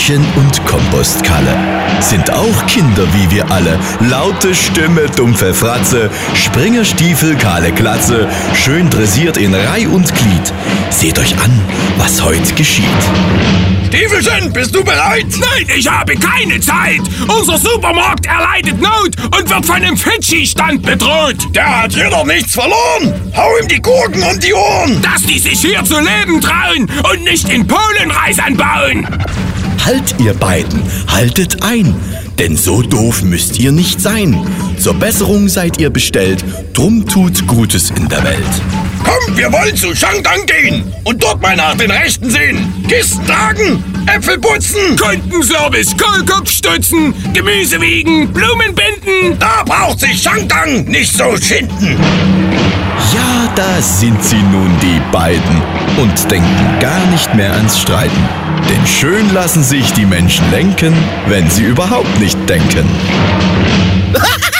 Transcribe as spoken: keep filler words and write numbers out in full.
Hallöchen und Kompostkalle. Sind auch Kinder wie wir alle. Laute Stimme, dumpfe Fratze, Springerstiefel, kahle Glatze, schön dressiert in Reih und Glied. Seht euch an, was heute geschieht. Stiefelchen, bist du bereit? Nein, ich habe keine Zeit. Unser Supermarkt erleidet Not und wird von einem Fidschi-Stand bedroht. Der hat hier doch nichts verloren. Hau ihm die Gurken um die Ohren. Dass die sich hier zu leben trauen und nicht in Polen Reis anbauen. Halt, ihr beiden, haltet ein, denn so doof müsst ihr nicht sein. Zur Besserung seid ihr bestellt, drum tut Gutes in der Welt. Komm, wir wollen zu Shangdang gehen und dort mal nach den Rechten sehen. Kisten tragen, Äpfel putzen, Kundenservice, Kohlkopf stutzen, Gemüse wiegen, Blumen binden. Da braucht sich Shangdang nicht so schinden. Ja, da sind sie nun, die beiden, und denken gar nicht mehr ans Streiten. Denn schön lassen sich die Menschen lenken, wenn sie überhaupt nicht denken.